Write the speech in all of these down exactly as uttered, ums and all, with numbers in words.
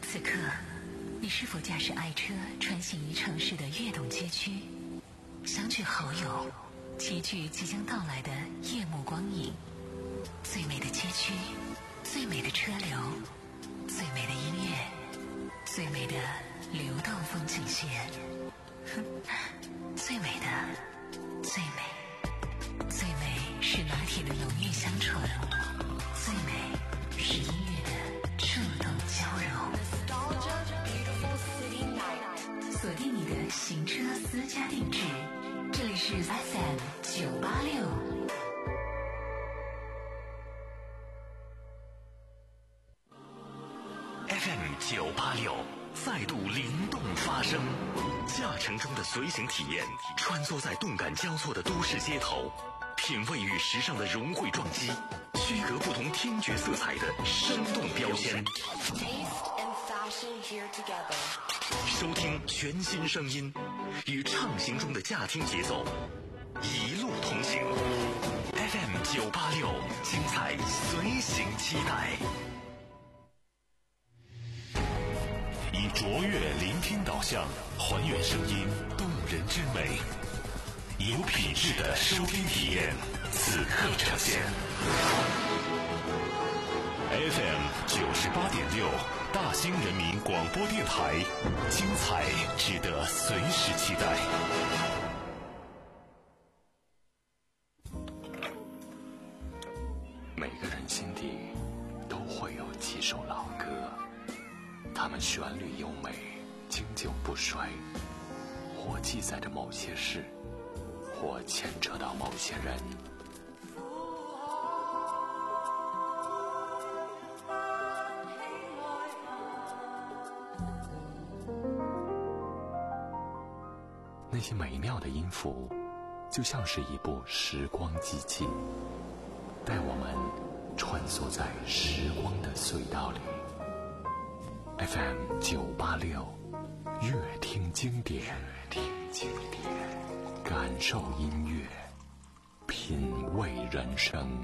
此刻，你是否驾驶爱车穿行于城市的跃动街区，相聚好友，齐聚即将到来的夜幕光影？最美的街区，最美的车流，最美的音乐，最美的流动风景线，哼，最美的，最美，最美是拿铁的浓郁香醇，最美是音乐的触动交融。锁定你的行车私家定制，这里是 F M 九八六。 F M 九八六再度灵动发声，驾乘中的随行体验，穿梭在动感交错的都市街头，品味与时尚的融汇撞击，区隔不同听觉色彩的生动标签。收听全新声音，与畅行中的驾听节奏，一路同行。F M 九八六，精彩随行期待。以卓越聆听导向，还原声音动人之美，有品质的收听体验，此刻呈现。F M 九十八点六，大兴人民广播电台，精彩值得随时期待。每个人心底都会有几首老歌，它们旋律优美，经久不衰，或记载着某些事，或牵扯到某些人。那些美妙的音符，就像是一部时光机器，带我们穿梭在时光的隧道里。F M 九八六，乐听经典，乐听经典，感受音乐，品味人生。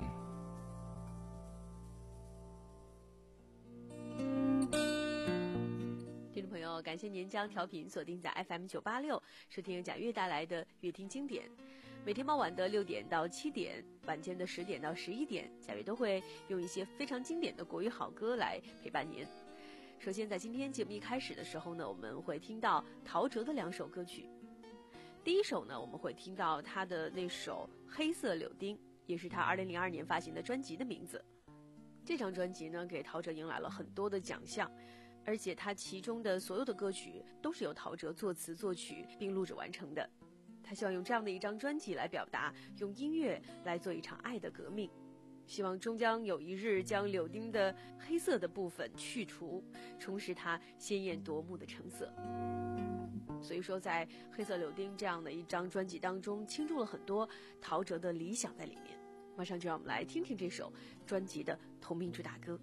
听众朋友，感谢您将调频锁定在 F M 九八六，收听贾越带来的乐听经典。每天傍晚的六点到七点，晚间的十点到十一点，贾越都会用一些非常经典的国语好歌来陪伴您。首先在今天节目一开始的时候呢，我们会听到陶喆的两首歌曲。第一首呢，我们会听到他的那首《黑色柳丁》，也是他二零零二年发行的专辑的名字。这张专辑呢，给陶喆迎来了很多的奖项，而且他其中的所有的歌曲都是由陶喆作词作曲并录制完成的。他希望用这样的一张专辑来表达，用音乐来做一场爱的革命，希望终将有一日将柳丁的黑色的部分去除，重拾它鲜艳夺目的橙色。所以说在黑色柳丁这样的一张专辑当中，倾注了很多陶喆的理想在里面。马上就让我们来听听这首专辑的同名主打歌。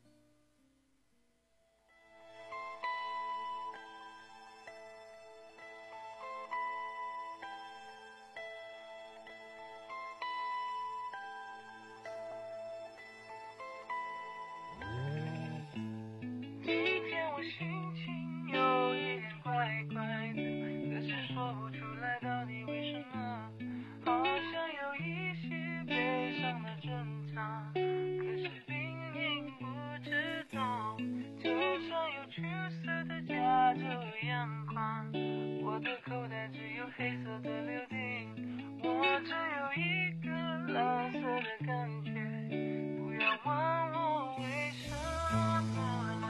我的口袋只有黑色的柳丁，我只有一个蓝色的感觉，不要问我为什么。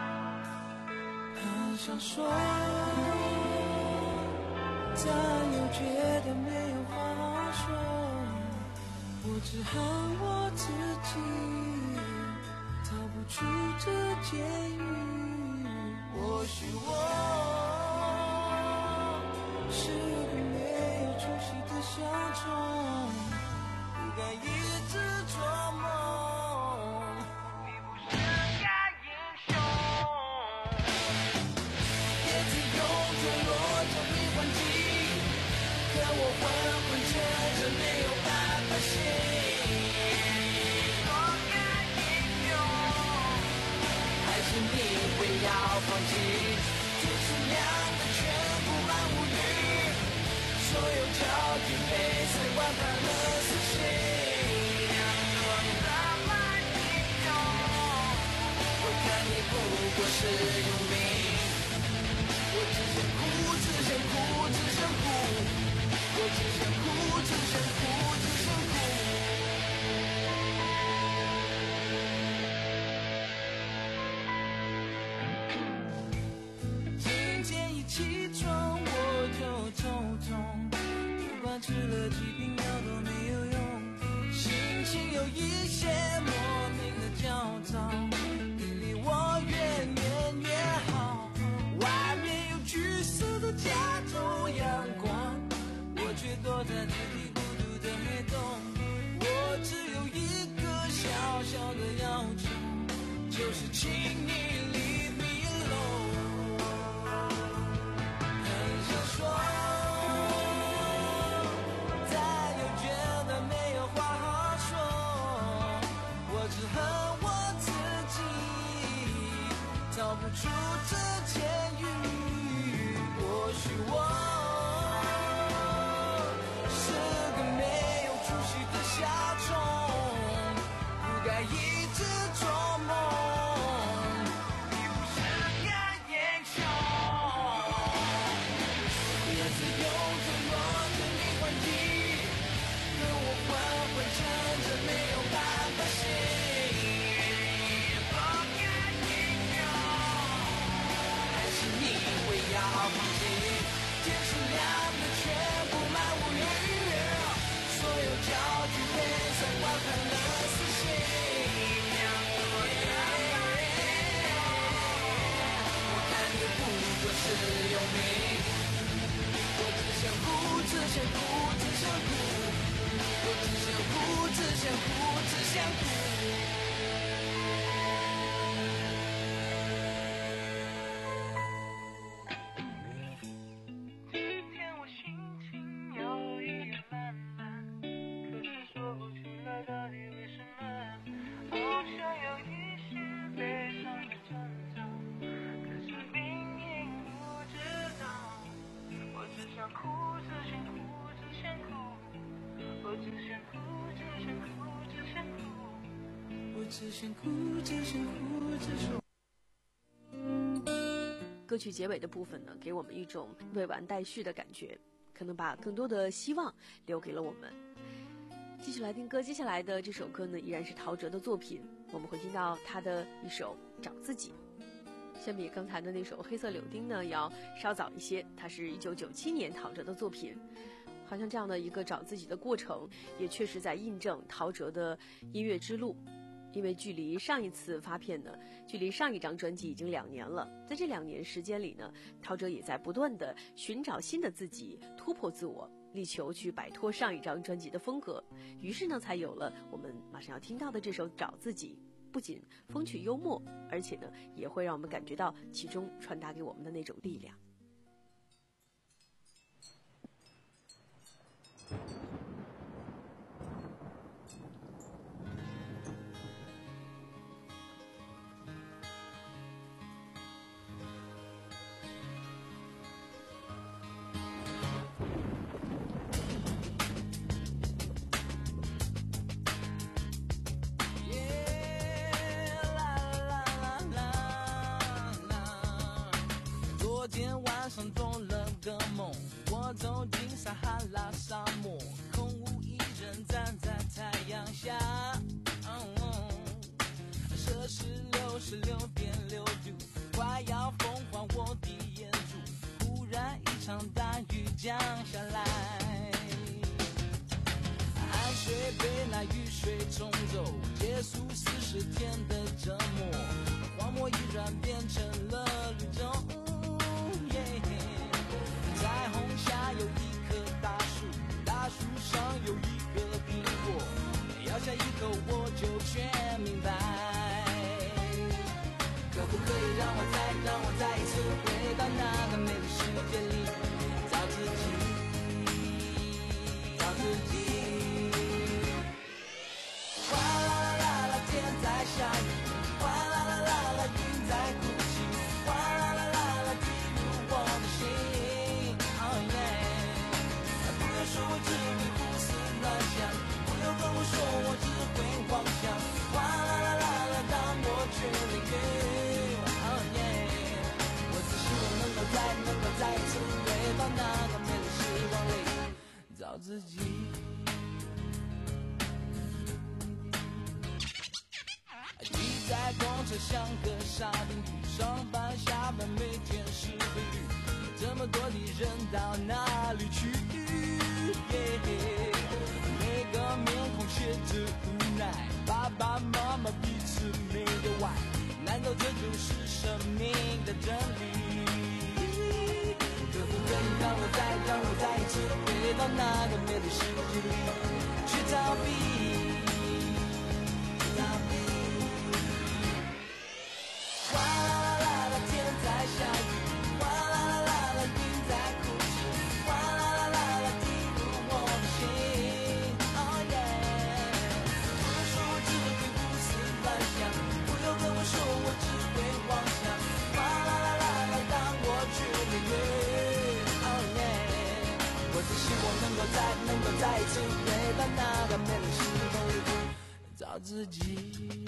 很想说，但又觉得没有话说，我只恨我自己逃不出这监狱。或许我是个没有出息的小虫，不该一直做梦，你不是个英雄。叶子用坠落将你还击，可我昏昏沉沉没有办法醒。做个英雄，还是你会要放弃，这是亮的全部满无语，所有焦距被塞完判了死刑。两个那么英勇，我看你不过是佣兵，我只想哭，只想哭，只想哭，我只想哭，只想哭，只想哭。起床我就头痛，不管吃了几瓶药都没有用，心情有一些莫名的焦躁，你离我越远越好，外面有橘色的加州阳光，我却躲在自己孤独的黑洞，我只有一个小小的要求，就是请你leave me alone。说，再又觉得没有话好说，我只恨我自己逃不出这监狱。或许我是个没有出息的小虫，不该一直做梦，一不是个英雄。自由承诺跟你换季，可我缓缓撑着没有办法醒。不该英雄，还是你会要放弃？天是亮的，全部满无语，所有焦距被三观判了死刑。我看你不过是佣兵。我只想哭，只想哭，只想哭，我只想哭，只想哭，只想哭。今天我心情有一点烂漫，可是说不出来到底为什么，好像有一些悲伤的征兆，可是明明不知道。我只想哭，只想哭，只想哭，我只想哭，只想哭，只想哭，我只想哭，只想哭，只想哭。 歌曲结尾的部分呢，给我们一种未完待续的感觉，可能把更多的希望留给了我们。继续来听歌，接下来的这首歌呢，依然是陶喆的作品，我们会听到他的一首《找自己》。相比刚才的那首《黑色柳丁》呢，要稍早一些，它是一九九七年陶喆的作品。好像这样的一个找自己的过程，也确实在印证陶喆的音乐之路。因为距离上一次发片呢，距离上一张专辑已经两年了，在这两年时间里呢，陶喆也在不断的寻找新的自己，突破自我，力求去摆脱上一张专辑的风格，于是呢，才有了我们马上要听到的这首《找自己》。不仅风趣幽默，而且呢，也会让我们感觉到其中传达给我们的那种力量。 做了个梦，我走进撒哈拉沙漠，空无一人站在太阳下，哦、摄氏六十六点六度，快要风化我的眼珠，忽然一场大雨降下来，汗水被那雨水冲走，结束四十天的折磨，荒漠一转变成了绿洲。彩虹下有一棵大树，大树上有一个苹果，咬下一口我就全明白。可不可以让我再让我再一次回到那个美的世界里，找自己，找自己。哗啦啦啦啦，天在下雨，哗啦啦啦啦，云在哭泣。 找自己。挤在公车像个沙丁鱼，上班下班每天是规律，这么多的人到哪里去？ yeah, 每个面孔写着无奈，爸爸妈妈彼此没有爱，难道这就是生命的真理？可不可以让我再让我再一次回到那个美丽世界里去逃避？逃避。哗啦啦啦，天在下雨，哗啦啦啦啦，云在哭泣，哗啦啦啦啦，滴入我的心。Oh yeah， 不要说我只会胡思乱想，不要跟我说我只会妄想，哗啦啦啦啦，让我去领略。Oh yeah， 我只希望能够再能够再一次回到那个美丽时光里找自己。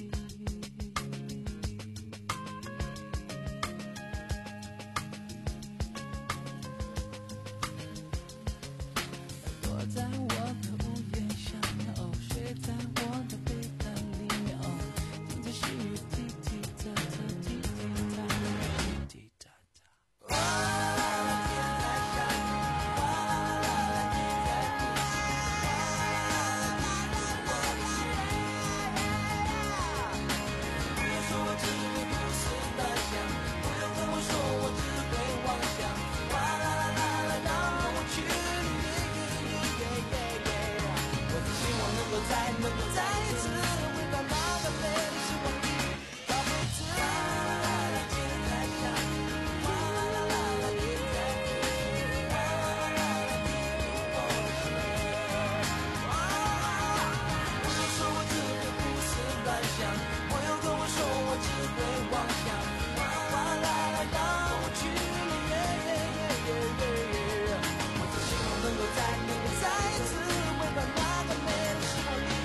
在我的屋檐下哦，睡在我的被单里哦，听着细雨滴滴答答，滴滴答答，滴滴答答。哗啦啦啦，天在下雨，哗啦啦啦啦，你在哭泣，哗啦啦啦啦，我的心。不要说我只会胡思乱想，不要跟我说我只会妄想，哗啦啦啦啦，让我去。再能够再一次回到那个美丽时光里，找回自己。哗啦啦啦，天在下雨，哗啦啦啦啦，你在哭泣，哗啦啦啦，滴入我的心。不要说我只会胡思乱想，不要跟我说我只会妄想，哗啦啦，让我去领略。我只希望能够再能够再一次回到那个美丽时光里。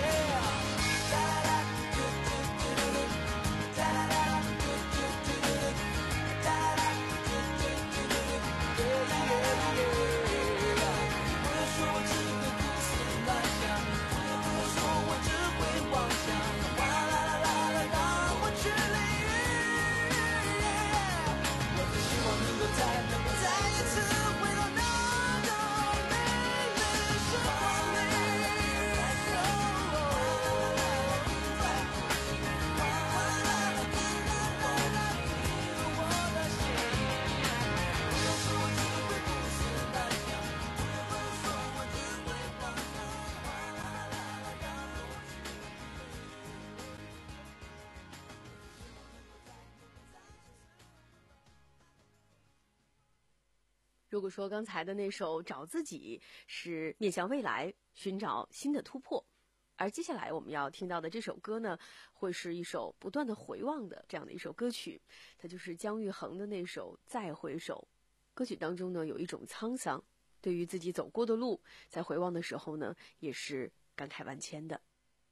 如果说刚才的那首《找自己》是面向未来，寻找新的突破，而接下来我们要听到的这首歌呢，会是一首不断的回望的这样的一首歌曲，它就是姜育恒的那首《再回首》。歌曲当中呢，有一种沧桑，对于自己走过的路，在回望的时候呢，也是感慨万千的。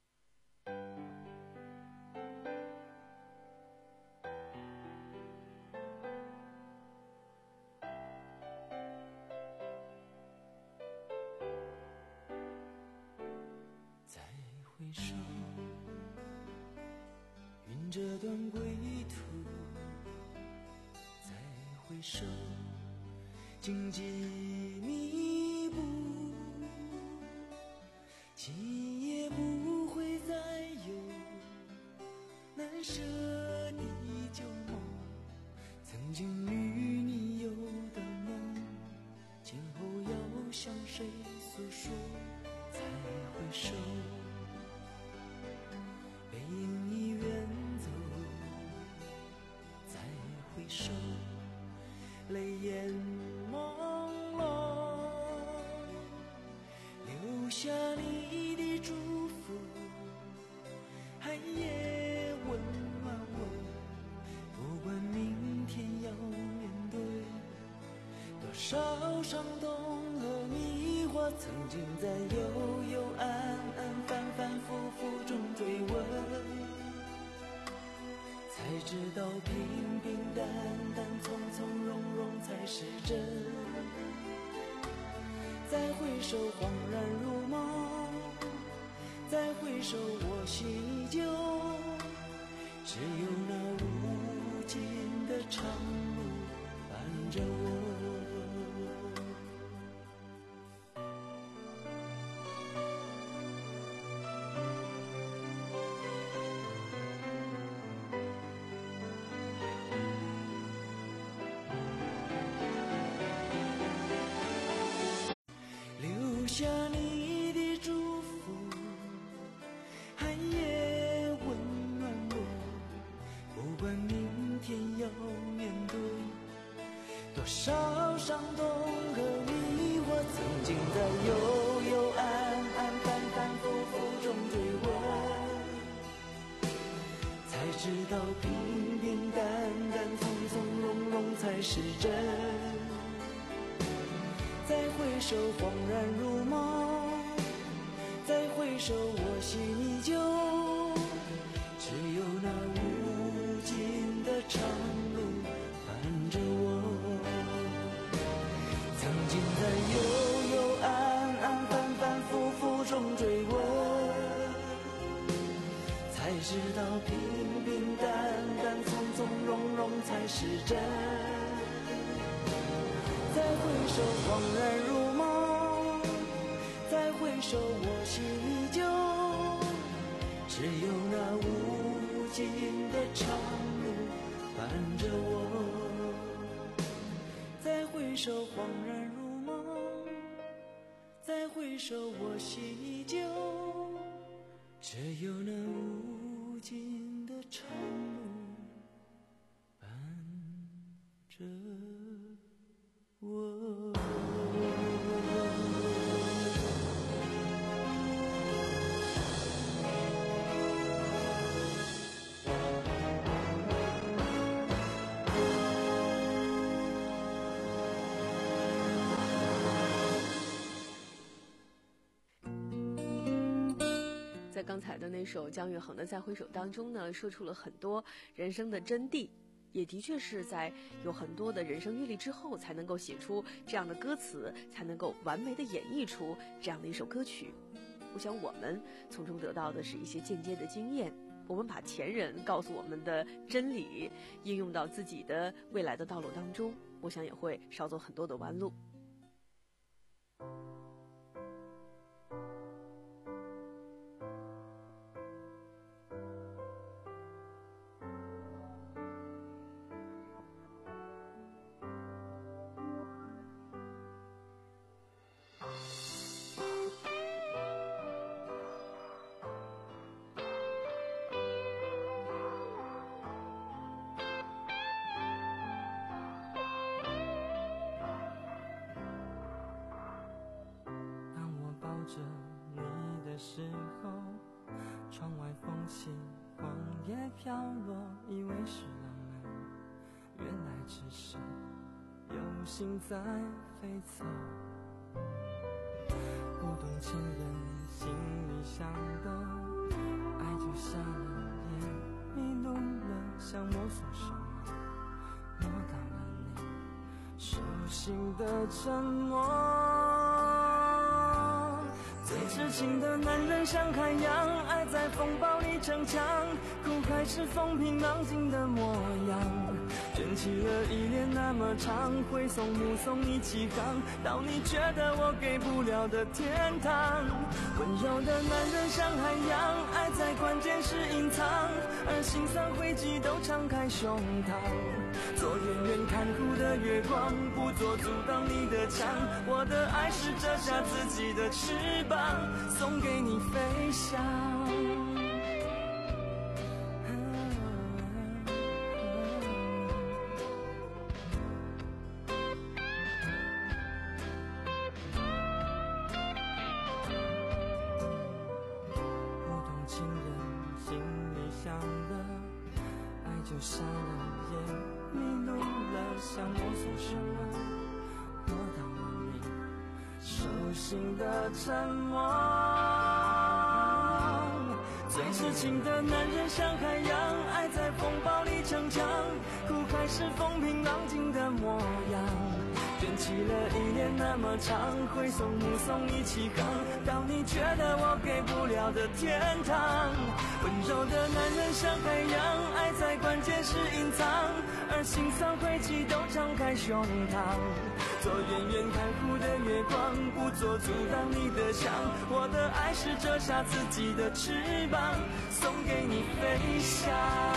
回首，云这段归途，再回首，荆棘密布，今夜不会再有难舍的旧梦，曾经与你有的梦，今后要向谁诉说？再回首，背影已远走，再回首，泪眼朦胧，留下你的祝福，寒夜温暖我，不管明天要面对多少伤痛和迷惑，曾经在幽幽暗暗反反复复中追问，才知道平平淡淡从从容容才是真， 再回首恍然如梦，再回首我心依旧，只有那无尽的长路伴着我。留下你的祝福，寒夜温暖我，不管明天要面对多少伤痛和迷惑，曾经在幽幽暗暗反反复复中追问，才知道平平淡淡从从容容才是真。再回首恍然如梦，再回首我心依旧，只有那无尽的长路伴着我。曾经在幽幽暗暗反反复复中追问，才知道平平淡淡从从容容才是真。再回首恍然如梦，再回首我心依旧，只有那无尽的长路伴着我。再回首恍然如梦，再回首我心依旧，只有那无尽的长路伴着我。 在刚才的那首姜育恒的《再回首》当中呢，说出了很多人生的真谛，也的确是在有很多的人生阅历之后，才能够写出这样的歌词，才能够完美的演绎出这样的一首歌曲。我想我们从中得到的是一些间接的经验，我们把前人告诉我们的真理应用到自己的未来的道路当中，我想也会少走很多的弯路。 着你的时候，窗外风起，黄叶飘落，以为是浪漫，原来只是有心在飞走。不懂情人心里想的，爱就瞎了眼，迷路了，想摸索什么，摸到了你手心的沉默。最痴情的男人像海洋，爱在风暴里逞强，苦还是风平浪静的模样。卷起了依恋那么长，挥送目送你起航，到你觉得我给不了的天堂。温柔的男人像海洋，爱在关键时隐藏，而心酸灰烬都敞开胸膛。做远远看护的月光，不做阻挡你的墙。我的爱是折下自己的翅膀，送给你飞翔。不懂情人心里想的，爱就瞎了眼，迷路了，想摸索什么，摸到了你手心的沉默。最痴情的男人像海洋，爱在风暴里逞强，苦还是风平浪静的模样。卷卷起了依恋那么长，挥手目送你起航，到你觉得我给不了的天堂。温柔的男人像海洋，爱在关键时隐藏，而心酸灰烬都敞开胸膛。做远远看护的月光，不做阻挡你的墙。我的爱是折下自己的翅膀，送给你飞翔。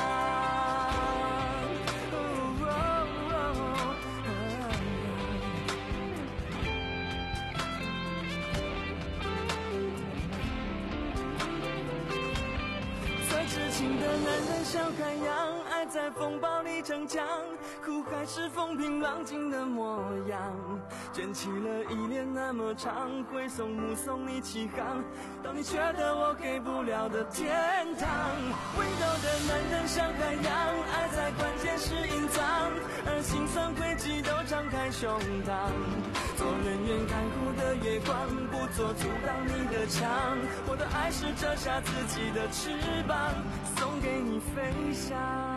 痴情的男人像海洋，爱在风暴里逞强，苦海是风平浪静的模样。卷起了依恋那么长，挥手目送你起航，到你觉得我给不了的天堂。温柔的男人像海洋，爱在关键时隐藏，而心酸灰烬都敞开胸膛。做远远看护的月光，不做阻挡你的墙。我的爱是折下自己的翅膀，送给你飞翔。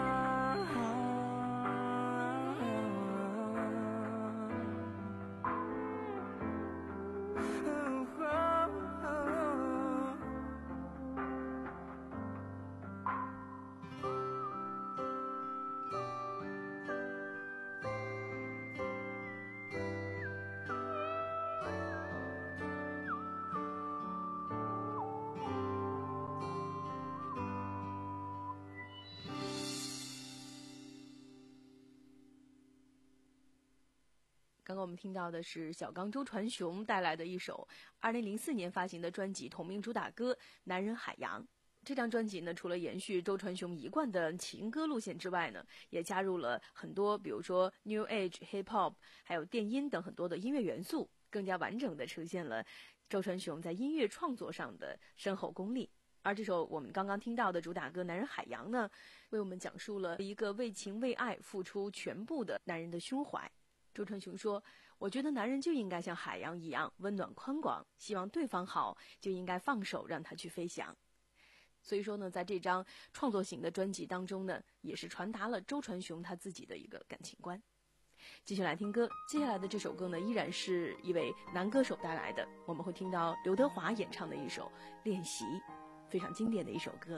刚刚我们听到的是小刚周传雄带来的一首二零零四年发行的专辑同名主打歌《男人海洋》。这张专辑呢，除了延续周传雄一贯的情歌路线之外呢，也加入了很多比如说 New Age、Hip Hop 还有电音等很多的音乐元素，更加完整的呈现了周传雄在音乐创作上的深厚功力。而这首我们刚刚听到的主打歌《男人海洋》呢，为我们讲述了一个为情为爱付出全部的男人的胸怀。周传雄说，我觉得男人就应该像海洋一样温暖宽广，希望对方好就应该放手让他去飞翔。所以说呢，在这张创作型的专辑当中呢，也是传达了周传雄他自己的一个感情观。继续来听歌，接下来的这首歌呢，依然是一位男歌手带来的，我们会听到刘德华演唱的一首《练习》，非常经典的一首歌。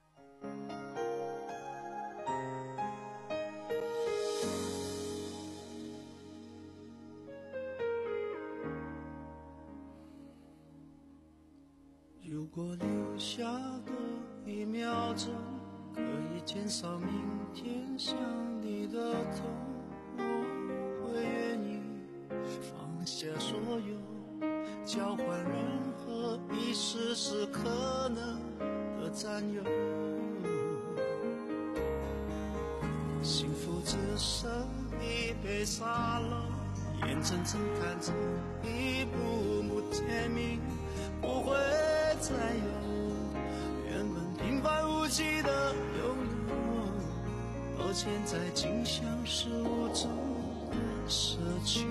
如果留下多一秒钟，可以减少明天想你的痛，我会愿意放下所有，交换任何一丝丝可能的占有。幸福只剩一杯沙漏，眼睁睁看着一幕幕甜蜜不会再有，原本平凡无奇的拥有，而现在竟像是无助的奢求。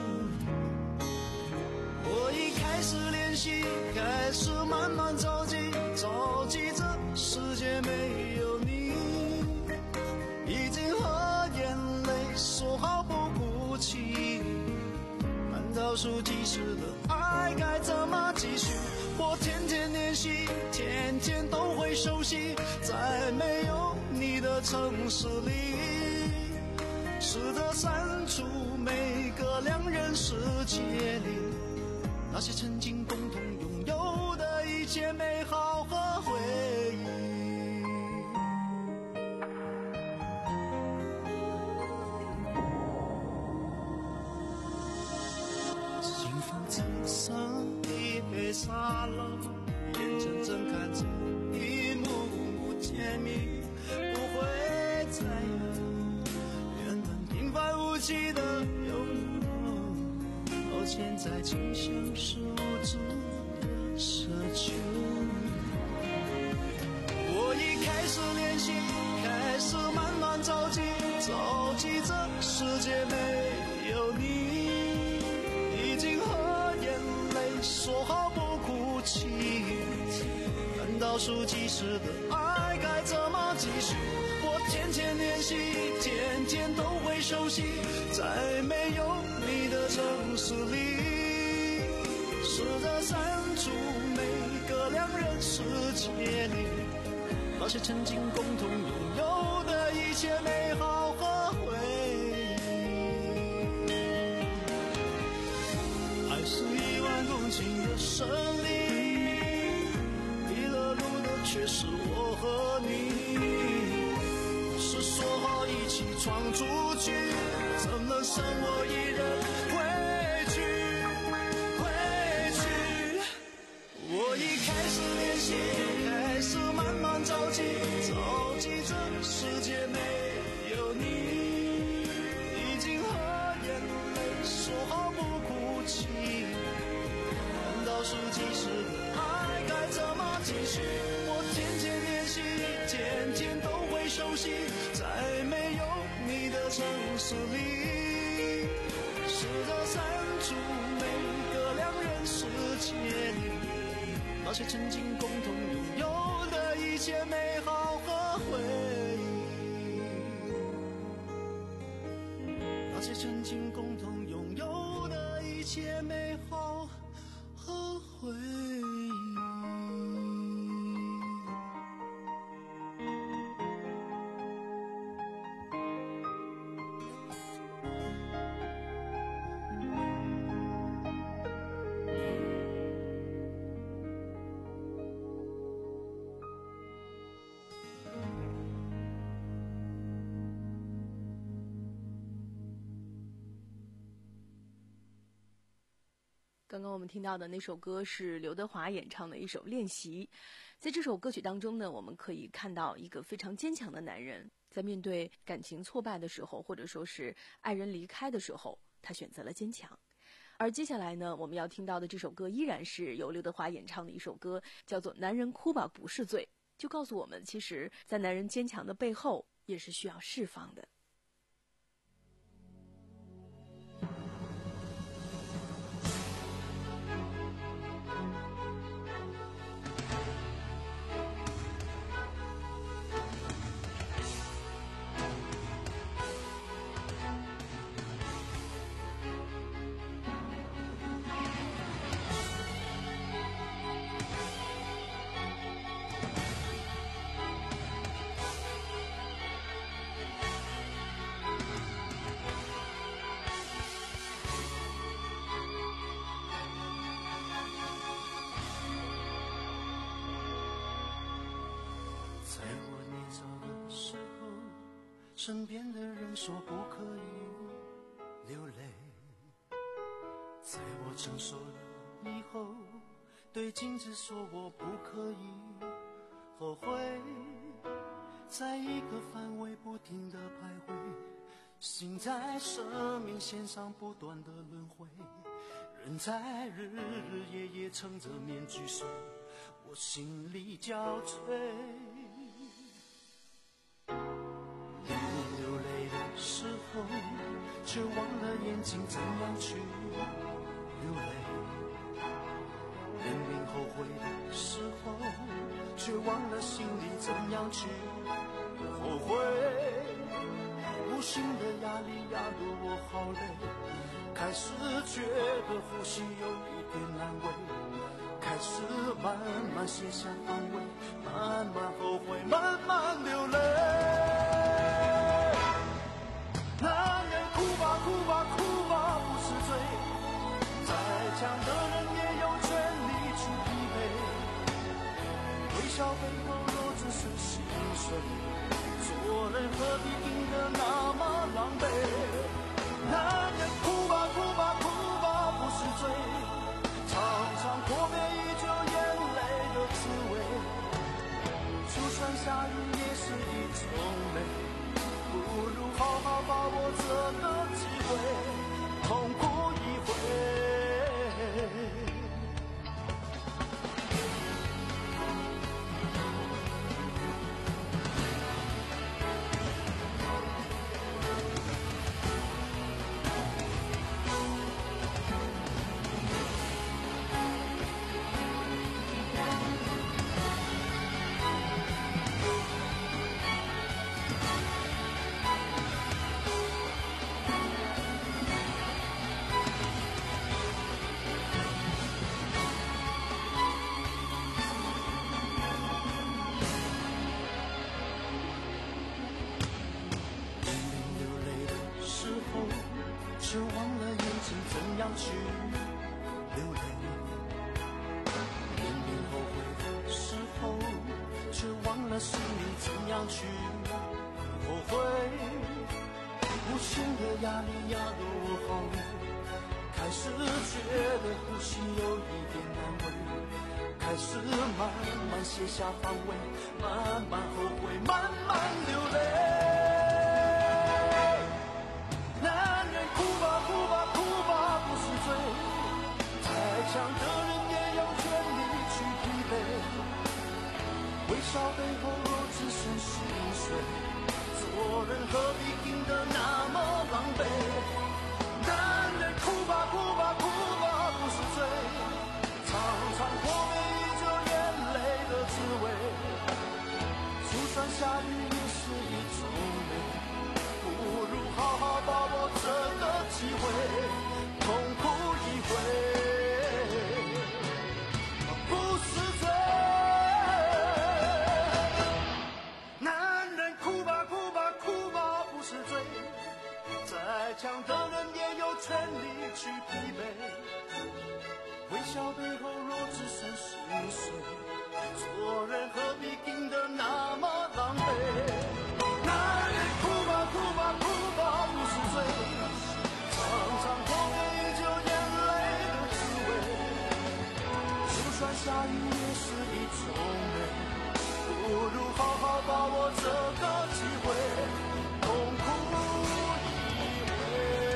我已开始练习，开始慢慢着急，着急这世界没有你，已经和眼泪说好不哭泣，慢倒数计时的爱该怎么继续？我天天练习，天天都会熟悉，在没有你的城市里，试着删除每个两人世界里那些曾经共同拥有的一切美好和回忆。幸福只剩一杯沙漏，眼睁睁看着一幕幕甜蜜不会再有，原本平凡无奇的拥有，而现在竟像是无助的奢求。我已开始练习，开始慢慢着急，着急这世界没有你，已经和眼泪说好不哭泣，难道数计时的爱该怎么继续？我天天练习，天天都会熟悉，在没有你的城市里，试着删除每个两人世界里那些曾经共同拥有的一切美好和回忆。爱是一万公顷的森林，迷了路的却是我和你。是说好一起闯出去，怎么剩我一人回去回去。我已开始练习，开始慢慢着急，着急这世界没有你，已经和眼泪说好不哭泣，难道是即使爱该怎么继续？我天天练习，天天都会熟悉，在没有你的城市里，试着删除每个两人世界里那些曾经共同拥有的一切美好和回忆，那些曾经共同拥有的一切美好和回忆。 刚刚我们听到的那首歌是刘德华演唱的一首《练习》。在这首歌曲当中呢，我们可以看到一个非常坚强的男人，在面对感情挫败的时候，或者说是爱人离开的时候，他选择了坚强。而接下来呢，我们要听到的这首歌依然是由刘德华演唱的一首歌，叫做《男人哭吧不是罪》，就告诉我们，其实在男人坚强的背后也是需要释放的。 身边的人说不可以流泪，在我成熟了以后，对镜子说我不可以后悔，在一个范围不停地徘徊，心在生命线上不断的轮回，人在日日夜夜撑着面具睡，我心里交瘁。时候却忘了眼睛怎样去流泪，明明后悔的时候却忘了心里怎样去后悔，无形的压力压得我好累，开始觉得呼吸有一点难为，开始慢慢卸下安慰，慢慢后悔，慢慢流泪。男人哭吧哭吧哭吧不是罪，再强的人也有权利去疲惫，微笑背后若只是心碎，做人何必硬得那么狼狈。男人哭吧哭吧哭吧不是罪，常常阔别已久眼泪的滋味，就算下雨也是一种美，不如好好把握这个机会，痛哭一回。 样去流泪。明明后悔的时候，却忘了是你怎样去后悔。无形的压力压得我好累，开始觉得呼吸有一点难为，开始慢慢卸下防卫，慢慢后悔，慢慢流泪。男人哭吧哭吧哭吧不是罪，再强的人也有权利去疲惫。微笑背后若只剩心碎，做人何必硬得那么狼狈？男人哭吧哭吧哭吧不是罪，常常破灭依旧眼泪的滋味。就算下雨也是一种美，不如好好把握这个机会，痛哭一回，不是罪。男人哭吧哭吧哭吧不是罪，再强的人也有权利去疲惫。微笑背后若只剩心碎，做人何必硬得那么狼狈？男人哭吧哭吧哭吧不是罪，常常破灭依旧眼泪的滋味。就算下雨也是一种美，不如好好把握这个机会，痛哭一回。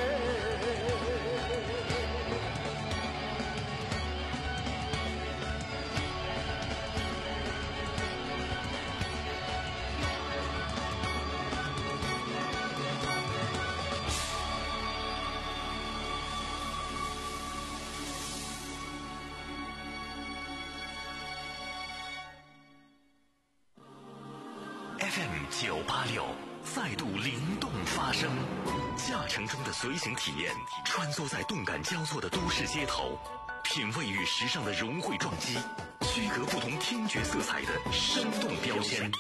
F M 九八六再度灵动发声，驾乘中的随行体验，穿梭在动感交错的都市街头，品味与时尚的融汇撞击，区隔不同听觉色彩的生动标签。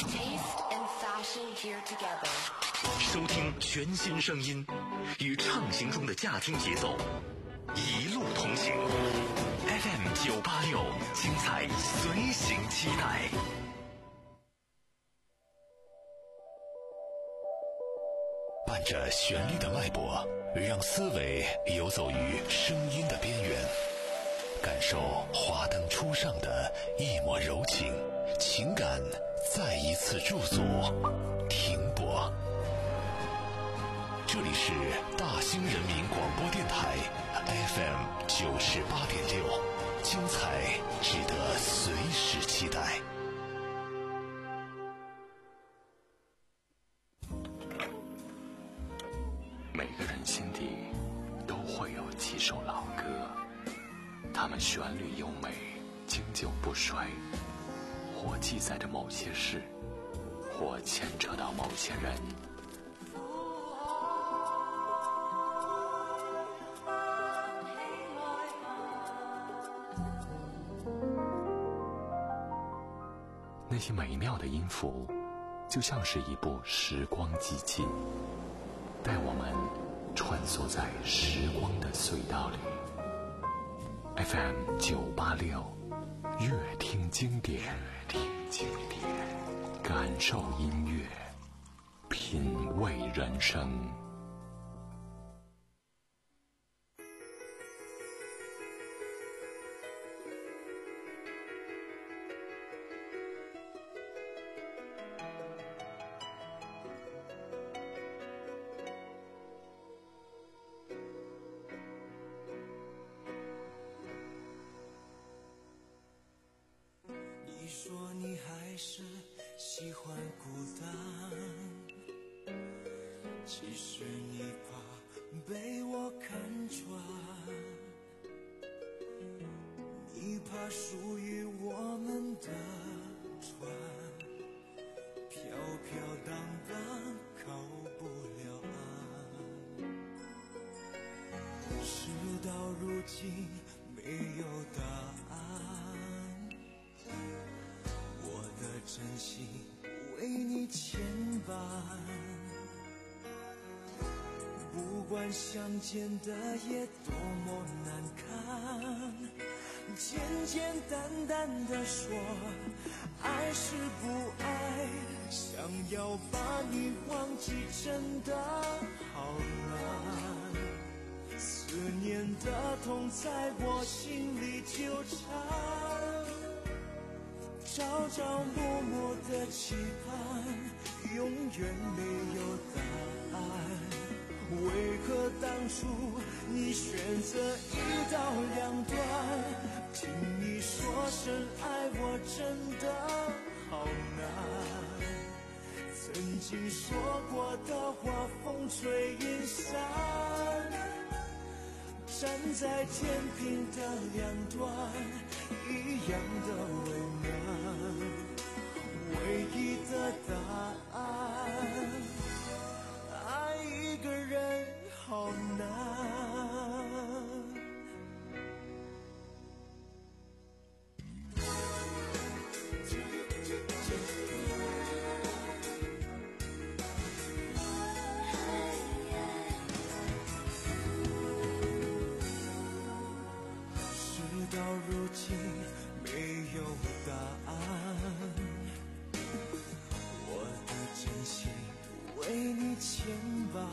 收听全新声音，与畅行中的驾听节奏，一路同行。F M 九八六，精彩随行期待。伴着旋律的脉搏，让思维游走于声音的边缘，感受华灯初上的一抹柔情，情感再一次驻足停泊。这里是大兴人民广播电台 F M 九十八点六，精彩值得随时期待。每个人心底都会有几首老歌，它们旋律优美，经久不衰，或记载着某些事，或牵扯到某些人。那些美妙的音符，就像是一部时光机器，带我们穿梭在时光的隧道里。 F M 九八六，乐听经典，乐听经典，感受音乐，品味人生。 你说你还是喜欢孤单，其实你怕被我看穿，你怕属于我们的船飘飘荡荡靠不了岸，事到如今没有答案，我的真心为你牵绊，不管管相见的夜多么难堪，简简单单的说爱是不爱，想要把你忘记真的好难，思念的痛在我心里纠缠，朝朝暮暮的期盼永远没有答案，为何当初你选择一刀两断？听你说声爱我真的好难，曾经说过的话风吹云散，站在天平的两端一样的为难，唯一的答案，爱一个人好难。事到如今没有答案，我的真心为你牵绊，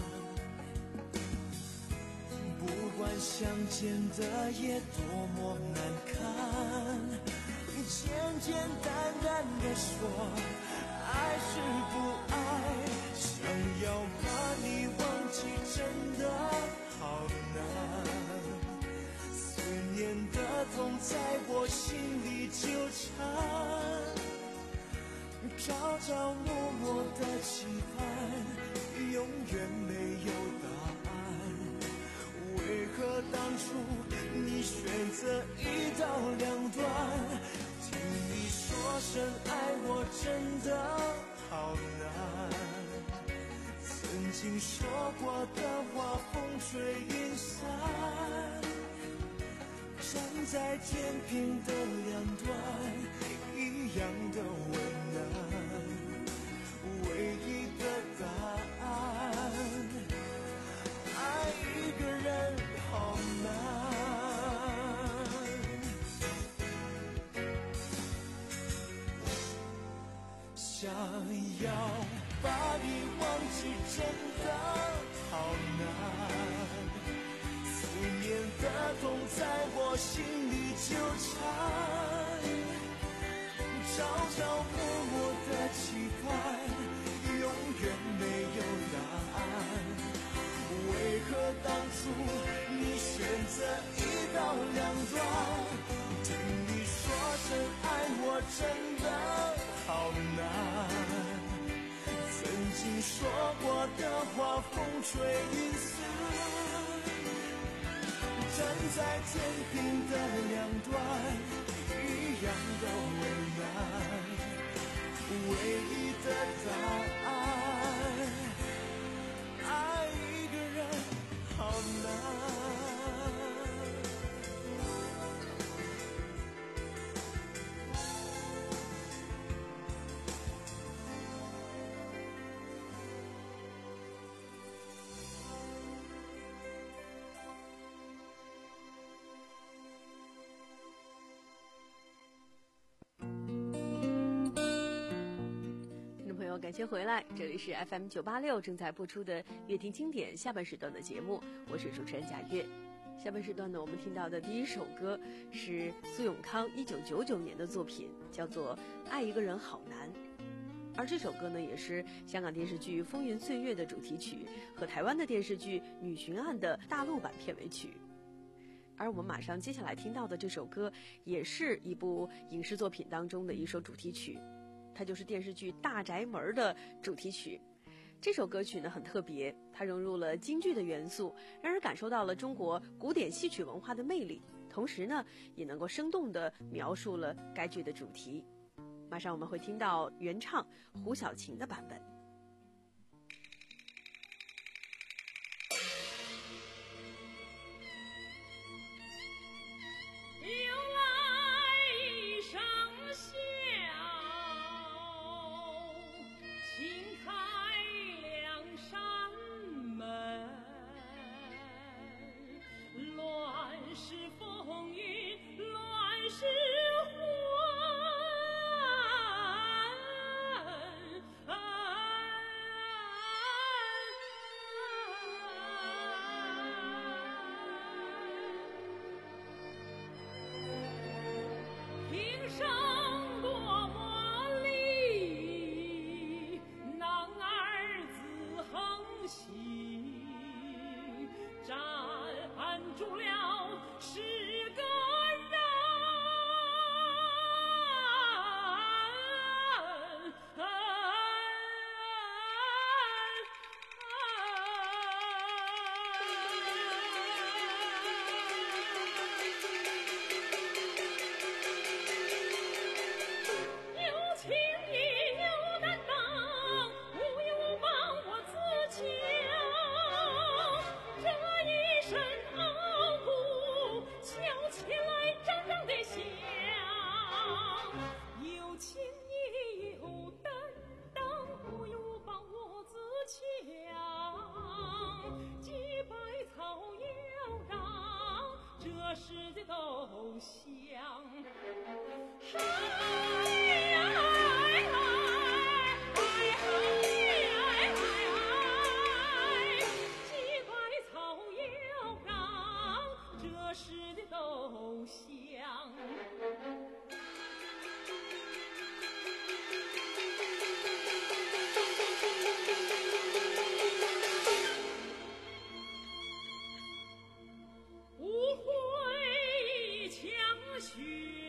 不管相见的夜多么难堪，简简单单的说爱是不爱，想要把你忘记真的好难，思念的痛在我心里纠缠，朝朝暮暮的期盼永远没有答案，为何当初你选择一刀两断？听你说声爱我真的好难，曾经说过的话风吹云散，站在天平的两端一样的为难，唯一的答案，爱一个人好难。想要把你忘记真的好难，思念的痛在我心里纠缠，朝朝暮暮的期盼永远没有答案，为何当初你选择一刀两断？听你说声爱我真的好难，曾经说过的话风吹云散，站在天平的两端一样的为难，唯一的答案，爱一个人好难。 感谢回来，这里是 F M 九八六正在播出的乐听经典下半时段的节目，我是主持人贾月。下半时段呢，我们听到的第一首歌是苏永康一九九九年的作品，叫做《爱一个人好难》，而这首歌呢，也是香港电视剧《风云岁月》的主题曲和台湾的电视剧《女巡案》的大陆版片尾曲。而我们马上接下来听到的这首歌，也是一部影视作品当中的一首主题曲。它就是电视剧《大宅门》的主题曲。这首歌曲呢很特别，它融入了京剧的元素，让人感受到了中国古典戏曲文化的魅力，同时呢也能够生动地描述了该剧的主题。马上我们会听到原唱胡小琴的版本。 请开两扇门。 住了十个人。有情义有担当，无忧无帮我自强。这一身傲骨，笑起来真正的响。有情义有担当，无忧无帮我自强。几百草要让这世界都响。哎呀哎呀哎呀哎呀，几百草要让这世界都响。无悔强选，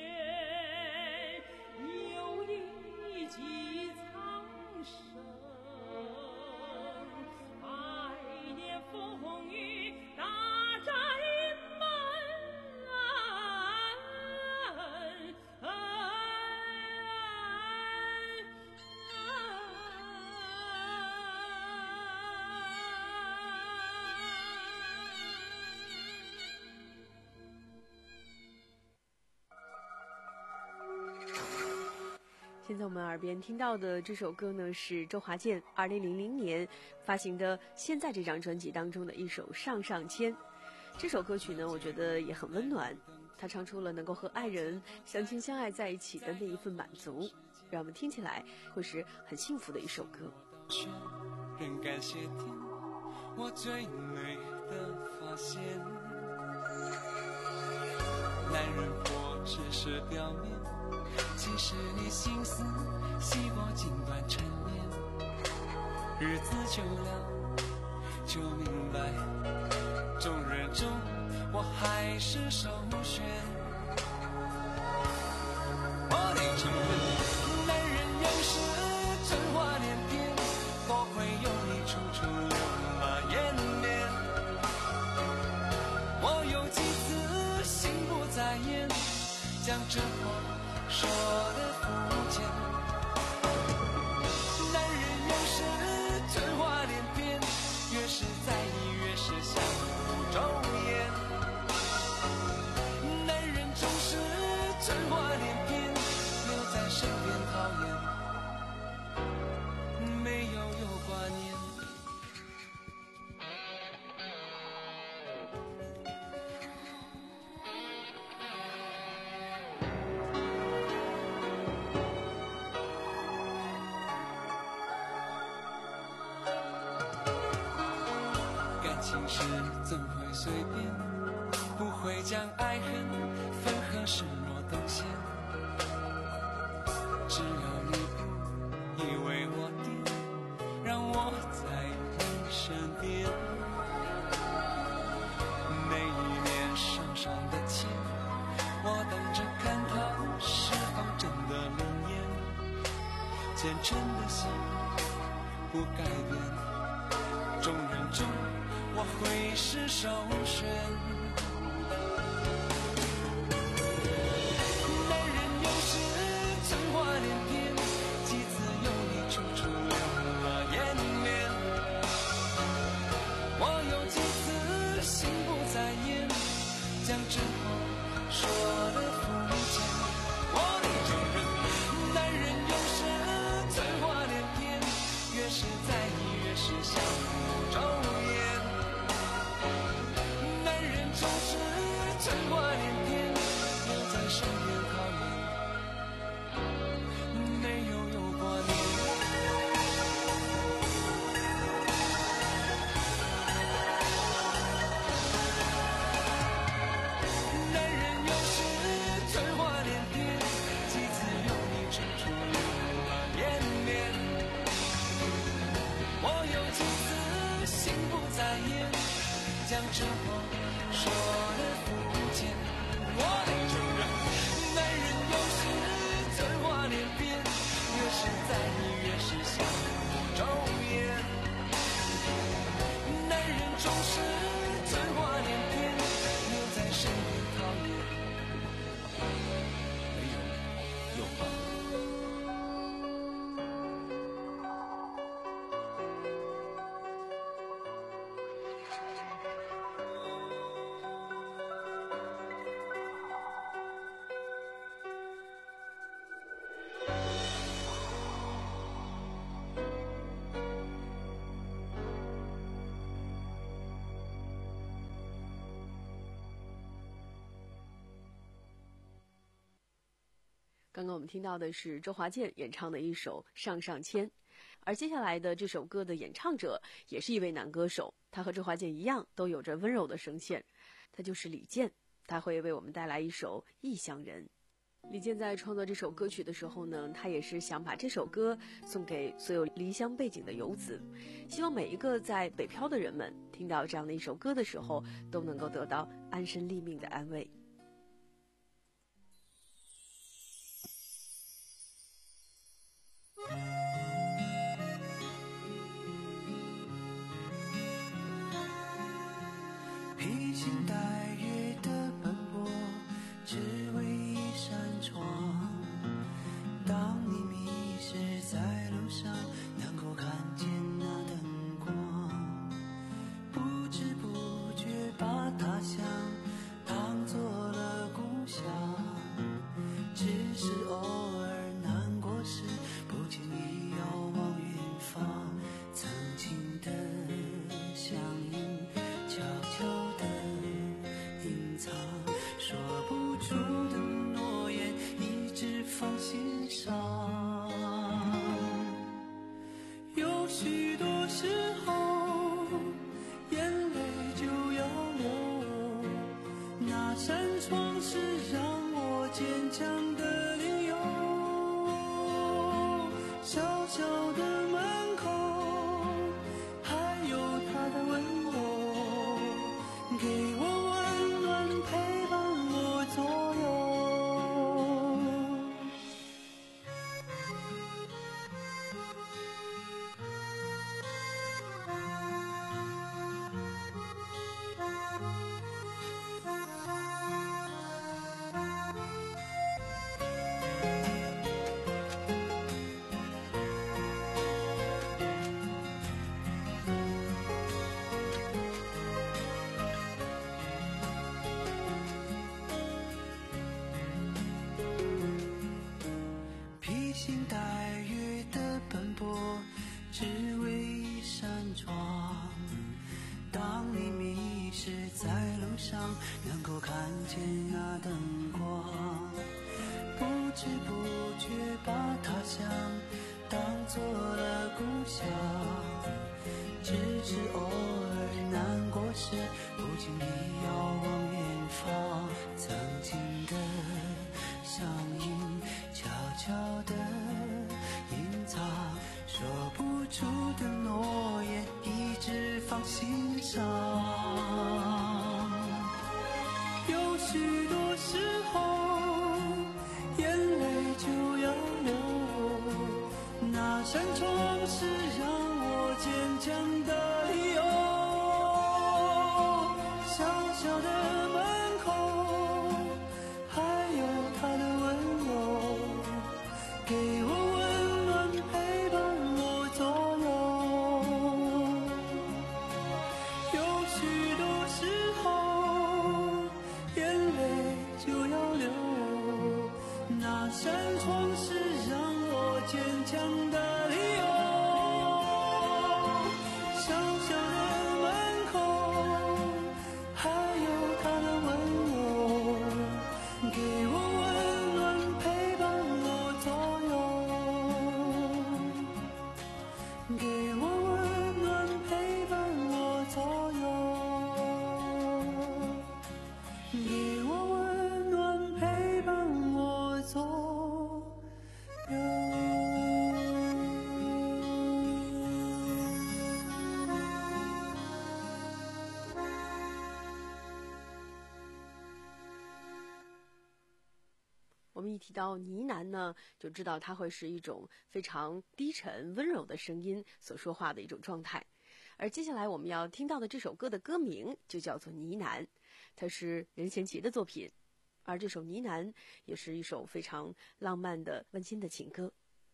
有一技苍生。百年风雨大宅门， 现在我们耳边听到的这首歌呢，是周华健二零零零年发行的《现在》这张专辑当中的一首《上上签》。这首歌曲呢，我觉得也很温暖，它唱出了能够和爱人相亲相爱在一起的那一份满足，让我们听起来会是很幸福的一首歌。 仍感谢天，我最美的发现。男人活只是表面，其实你心思细过尽管沉眠。日子久了就明白，众人中我还是首选。我得承认，男人有时真话连篇，多亏有你处处留马延绵。我有几次心不在焉，将真话说得肤浅。男人有时真话连篇，越是在意越是相互周延。男人总是真话连篇，留在身边讨厌，没有有挂念。感情事怎会随便，不会将爱恨分合视若等闲。只要你不以为我癫，让我在你身边。每一年上上的签，我等着看它是否真的灵验。虔诚的心不改变，众人中我会是首选。男人有时真话连篇，几次有你处处留了颜面。我有几次心不在焉，将真话说得肤浅。我得承认，男人有时真话连篇，越是在意越是相互周延。男人总是真话连篇，留在身边讨厌，没有有挂念。男人有时真话连篇，几次有你处处留了颜面。我有几次心不在焉， 将真话说得肤浅。我得承认，男人有时真话连篇，越是在意越是想不周延。男人总是真话连篇，留在身边讨厌。没有又好。 刚刚我们听到的是周华健演唱的一首《上上签》，而接下来的这首歌的演唱者也是一位男歌手，他和周华健一样都有着温柔的声线，他就是李健，他会为我们带来一首《异乡人》。李健在创作这首歌曲的时候呢，他也是想把这首歌送给所有离乡背井的游子，希望每一个在北漂的人们听到这样的一首歌的时候，都能够得到安身立命的安慰。 披星戴月的奔波，只为一扇窗。当你迷失在路上，能够看见那灯光，不知不觉把他乡当作了故乡。只是偶尔难过时，不经意遥望远方，曾经的相依悄悄地隐藏，说不出的诺言一直放心上。有许多时候眼泪就要流，那扇窗是让我坚强的理由。小小的门口还有他的温柔，给我温暖陪伴我左右。披星戴月的奔波，只为一扇窗。当你迷失在路上，能够看见那灯光，不知不觉把他乡当作了故乡。只是偶尔难过时，不经意遥望远方，曾经的相依悄悄地隐藏，说不出的诺言一直放心上。有许多时候眼泪就要流，那扇窗是让我坚强的理由。小小的门口还有他的温柔，给我温暖陪伴我左右。有许多时候眼泪就要流，那扇窗是让我坚强的理由。小小的门口还有们一提到呢喃呢，就知道它会是一种非常低沉温柔的声音所说话的一种状态。而接下来我们要听到的这首歌的歌名就叫做呢喃，它是任贤齐的作品，而这首呢喃也是一首非常浪漫的温馨的情歌。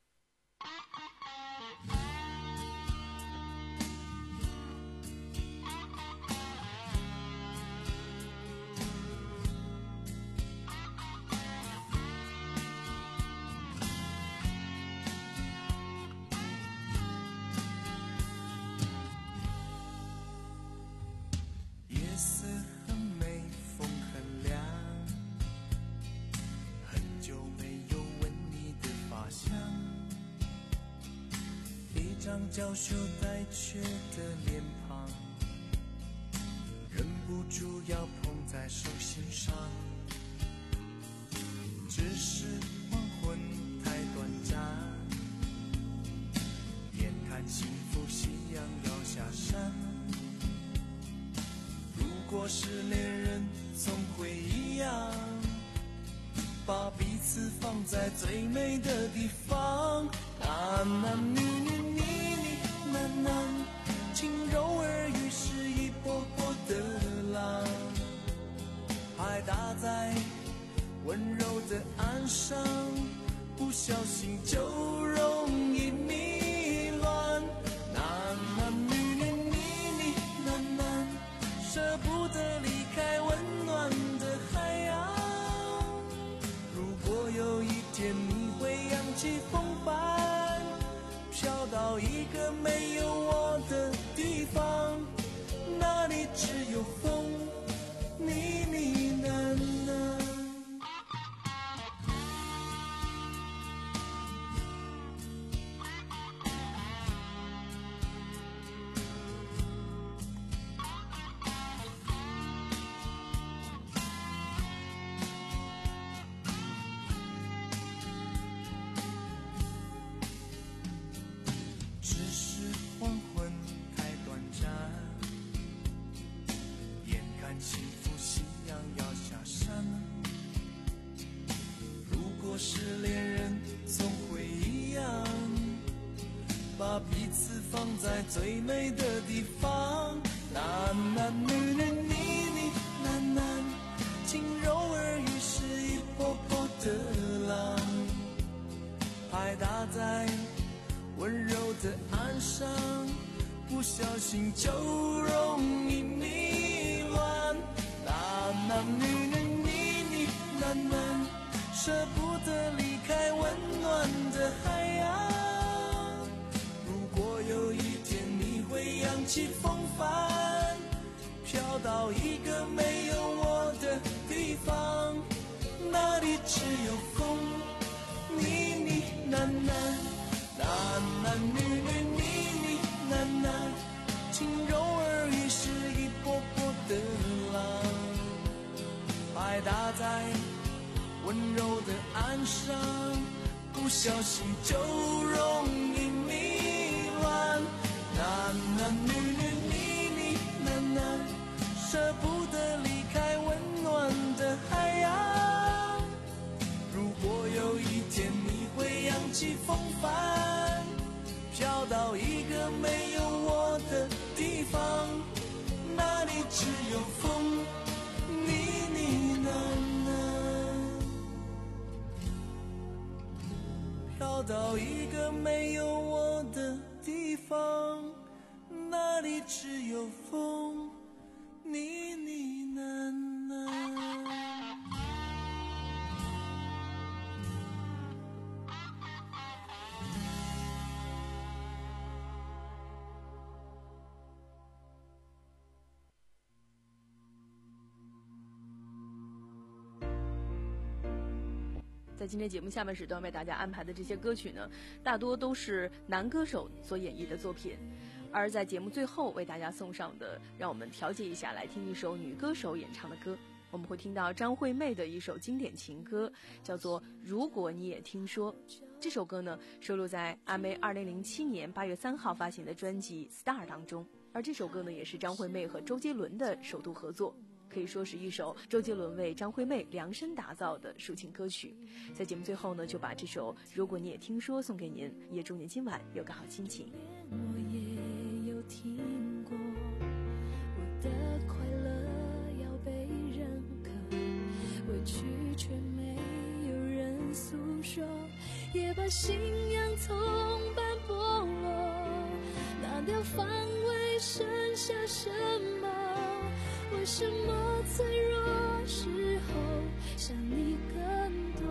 夜色很美，风很凉，很久没有闻你的发香，一张娇羞带怯的脸庞，忍不住要捧在手心上。只是黄昏太短暂，眼看幸福夕阳要下山，如果是恋人总会一样，把彼此放在最美的地方。男男女女你你喃喃，轻柔耳语是一波波的浪，海打在温柔的岸上，不小心就容易迷乱。男男女女你你喃喃，舍不得离开温暖的海洋。如果有一天你会扬起风帆，飘到一个没有我的地方，那里只有风呢呢喃喃。只是黄昏太短暂，眼看幸福夕阳要下山，如果是恋人总会一样，把彼此放在最美的地方。男男女女你你喃喃，轻柔耳语是一波波的浪，海打在温柔的岸上，不小心就容易迷乱。男男女女你你喃喃，舍不得离开温暖的海洋。如果有一天你会扬起风帆，飘到一个没有我的地方，那里只有风呢呢喃喃。男男女女你你喃喃，轻柔耳语是一波波的浪，海打在温柔的岸上，不小心就容易迷乱。男男女女你你喃喃，舍不得离开温暖的海洋。如果有一天你会扬起风帆，飘到一个没有我的地方，那里只有风呢呢喃喃。飘到一个没有我的地方，那里只有风呢呢喃喃。 在今天节目下半时段为大家安排的这些歌曲呢，大多都是男歌手所演绎的作品，而在节目最后为大家送上的，让我们调节一下来听一首女歌手演唱的歌。我们会听到张惠妹的一首经典情歌，叫做《如果你也听说》。这首歌呢，收录在阿妹二零零七年八月三号发行的专辑《Star》当中，而这首歌呢，也是张惠妹和周杰伦的首度合作。 可以说是一首周杰伦为张惠妹量身打造的抒情歌曲。在节目最后呢，就把这首《如果你也听说》送给您，也祝您今晚有个好心情。 我也有听过，我的快乐要被认可，委屈却没有人诉说，也把信仰从般剥落，拿掉防卫剩下什么？为什么脆弱时候想你更多？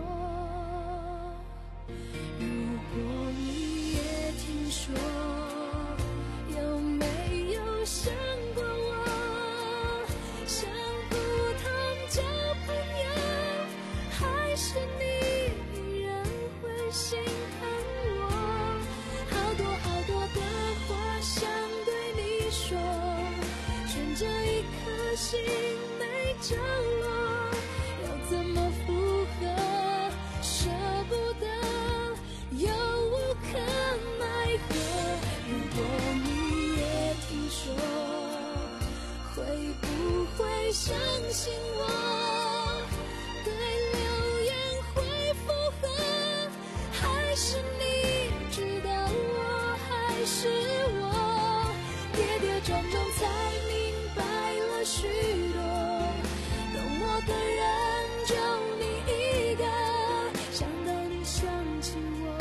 如果你也听说，有没有想过我？像普通交朋友，还是你依然会心疼我？好多好多的话想对你说，悬着一颗心没着落，要怎么附和？舍不得，又无可奈何。如果你也听说，会不会相信我？对流言会附和，还是你知道我还是我？跌跌撞撞才明白了许多，懂我的人就你一个，想到你想起我，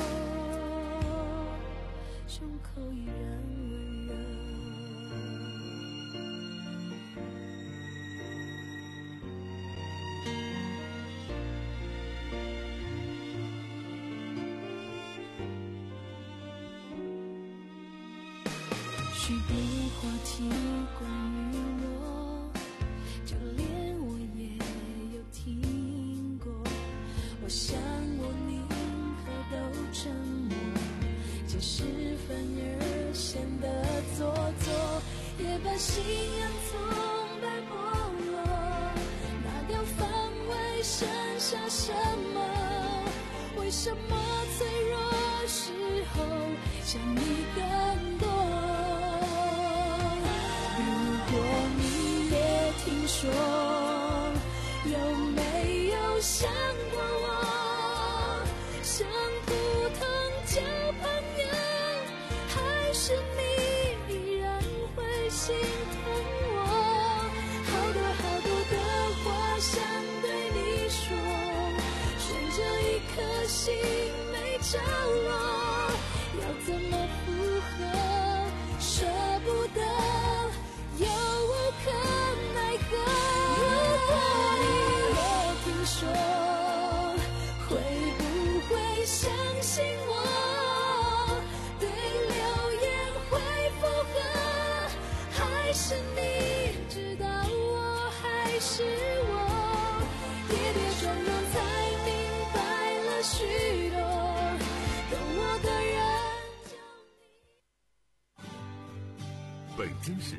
胸口依然温热。许多话题关于我，就连我也有听过。我想我宁可都沉默，解释反而显得做作，也把信仰从般剥落，拿掉防卫剩下什么？为什么脆弱时候想你更多？如果你也听说，有没有想过我？像普通交朋友，还是你依然会心疼我？好多好多的话想对你说，悬着一颗心没着落，要怎么附和？舍不得，又无可奈何。如果你也听说，会不会相信我？对流言会附和，还是你知道我还是我？跌跌撞撞才明白了许多，懂我的人就你。 北京市